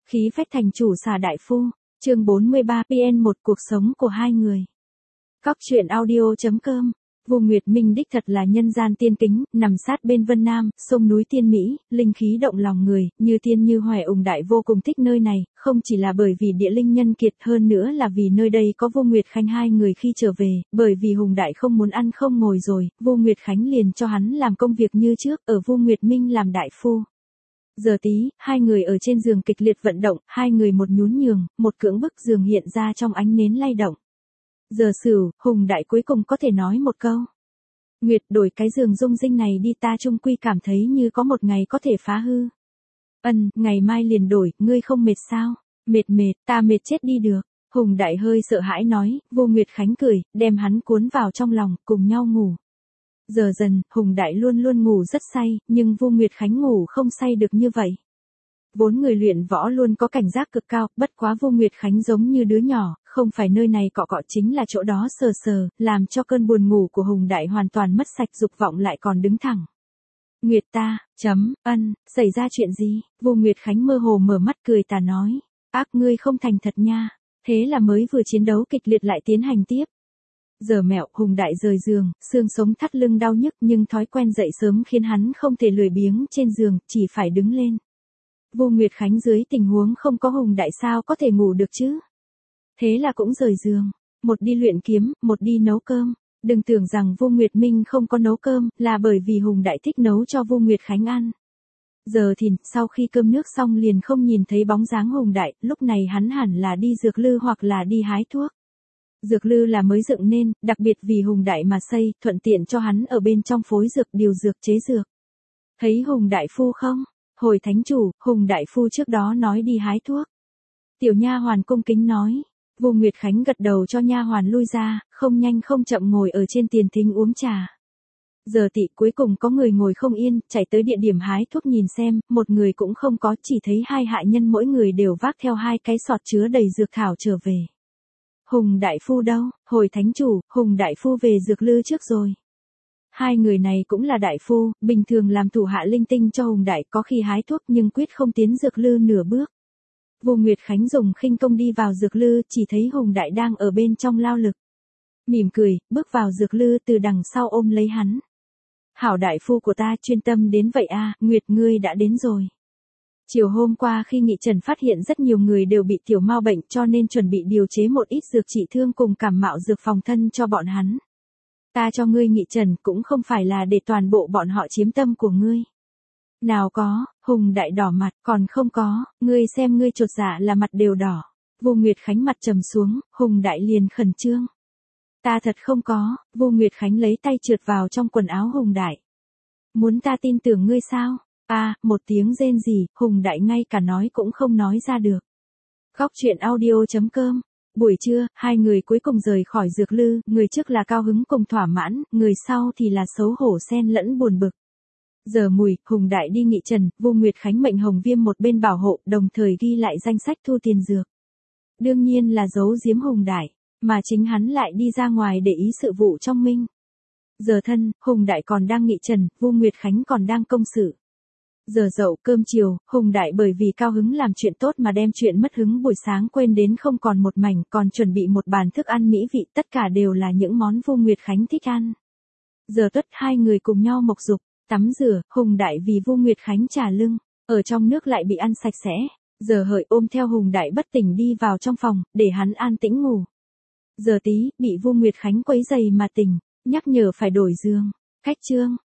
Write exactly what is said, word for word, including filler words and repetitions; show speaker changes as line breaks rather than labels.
Khí phách thành chủ xà đại phu, chương bốn mươi ba pê en một cuộc sống của hai người. Cóc truyện audio chấm com. Vu Nguyệt Minh đích thật là nhân gian tiên kính, nằm sát bên Vân Nam, sông núi tiên mỹ, linh khí động lòng người, như tiên như hoài. Ùng Đại vô cùng thích nơi này, không chỉ là bởi vì địa linh nhân kiệt, hơn nữa là vì nơi đây có Vu Nguyệt Khánh hai người khi trở về, bởi vì Hùng Đại không muốn ăn không ngồi rồi, Vu Nguyệt Khánh liền cho hắn làm công việc như trước, ở Vu Nguyệt Minh làm đại phu. Giờ tí, hai người ở trên giường kịch liệt vận động, hai người một nhún nhường, một cưỡng bức giường hiện ra trong ánh nến lay động. Giờ Sửu, Hùng Đại cuối cùng có thể nói một câu. Nguyệt, đổi cái giường dung dinh này đi, ta chung quy cảm thấy như có một ngày có thể phá hư. Ân, ngày mai liền đổi, ngươi không mệt sao? Mệt mệt, ta mệt chết đi được. Hùng Đại hơi sợ hãi nói, Vu Nguyệt Khánh cười, đem hắn cuốn vào trong lòng, cùng nhau ngủ. Giờ dần, Hùng Đại luôn luôn ngủ rất say, nhưng Vu Nguyệt Khánh ngủ không say được như vậy. Vốn người luyện võ luôn có cảnh giác cực cao, bất quá Vu Nguyệt Khánh giống như đứa nhỏ, không phải nơi này cọ cọ chính là chỗ đó sờ sờ, làm cho cơn buồn ngủ của Hùng Đại hoàn toàn mất sạch, dục vọng lại còn đứng thẳng. Nguyệt ta, chấm, ân, xảy ra chuyện gì? Vu Nguyệt Khánh mơ hồ mở mắt cười tà nói, ác ngươi không thành thật nha, thế là mới vừa chiến đấu kịch liệt lại tiến hành tiếp. Giờ mẹo, Hùng Đại rời giường, xương sống thắt lưng đau nhức nhưng thói quen dậy sớm khiến hắn không thể lười biếng trên giường, chỉ phải đứng lên. Vu Nguyệt Khánh dưới tình huống không có Hùng Đại sao có thể ngủ được chứ? Thế là cũng rời giường, một đi luyện kiếm, một đi nấu cơm. Đừng tưởng rằng Vu Nguyệt Minh không có nấu cơm, là bởi vì Hùng Đại thích nấu cho Vu Nguyệt Khánh ăn. Giờ thì, sau khi cơm nước xong liền không nhìn thấy bóng dáng Hùng Đại, lúc này hắn hẳn là đi dược lư hoặc là đi hái thuốc. Dược lư là mới dựng nên, đặc biệt vì Hùng Đại mà xây, thuận tiện cho hắn ở bên trong phối dược điều dược chế dược. Thấy Hùng Đại phu không? Hồi thánh chủ, Hùng Đại phu trước đó nói đi hái thuốc. Tiểu nha hoàn cung kính nói. Vu Nguyệt Khánh gật đầu cho nha hoàn lui ra, không nhanh không chậm ngồi ở trên tiền thính uống trà. Giờ tị cuối cùng có người ngồi không yên, chạy tới địa điểm hái thuốc nhìn xem, một người cũng không có, chỉ thấy hai hạ nhân mỗi người đều vác theo hai cái sọt chứa đầy dược thảo trở về. Hùng Đại phu đâu? Hồi thánh chủ, Hùng Đại phu về dược lư trước rồi. Hai người này cũng là đại phu, bình thường làm thủ hạ linh tinh cho Hùng Đại, có khi hái thuốc nhưng quyết không tiến dược lư nửa bước. Vu Nguyệt Khánh dùng khinh công đi vào dược lư, chỉ thấy Hùng Đại đang ở bên trong lao lực. Mỉm cười, bước vào dược lư từ đằng sau ôm lấy hắn. Hảo đại phu của ta chuyên tâm đến vậy a, Nguyệt ngươi đã đến rồi. Chiều hôm qua khi nghị trần phát hiện rất nhiều người đều bị tiểu mao bệnh cho nên chuẩn bị điều chế một ít dược trị thương cùng cảm mạo dược phòng thân cho bọn hắn. Ta cho ngươi nghị trần cũng không phải là để toàn bộ bọn họ chiếm tâm của ngươi. Nào có, Hùng Đại đỏ mặt, còn không có, ngươi xem ngươi chột dạ là mặt đều đỏ. Vu Nguyệt Khánh mặt trầm xuống, Hùng Đại liền khẩn trương. Ta thật không có, Vu Nguyệt Khánh lấy tay trượt vào trong quần áo Hùng Đại. Muốn ta tin tưởng ngươi sao? À, một tiếng rên rỉ, Hùng Đại ngay cả nói cũng không nói ra được. Cóc truyện audio chấm com. Buổi trưa, hai người cuối cùng rời khỏi dược lư, người trước là cao hứng cùng thỏa mãn, người sau thì là xấu hổ xen lẫn buồn bực. Giờ mùi, Hùng Đại đi nghị trần, Vu Nguyệt Khánh mệnh Hồng Viêm một bên bảo hộ, đồng thời ghi lại danh sách thu tiền dược. Đương nhiên là giấu giếm Hùng Đại, mà chính hắn lại đi ra ngoài để ý sự vụ trong minh. Giờ thân, Hùng Đại còn đang nghị trần, Vu Nguyệt Khánh còn đang công sự. Giờ dậu cơm chiều, Hùng Đại bởi vì cao hứng làm chuyện tốt mà đem chuyện mất hứng buổi sáng quên đến không còn một mảnh, còn chuẩn bị một bàn thức ăn mỹ vị, tất cả đều là những món Vu Nguyệt Khánh thích ăn. Giờ tuất hai người cùng nhau mộc dục, tắm rửa, Hùng Đại vì Vu Nguyệt Khánh trả lưng, ở trong nước lại bị ăn sạch sẽ. Giờ hợi ôm theo Hùng Đại bất tỉnh đi vào trong phòng, để hắn an tĩnh ngủ. Giờ tí, bị Vu Nguyệt Khánh quấy giày mà tỉnh, nhắc nhở phải đổi giường. Cách chương.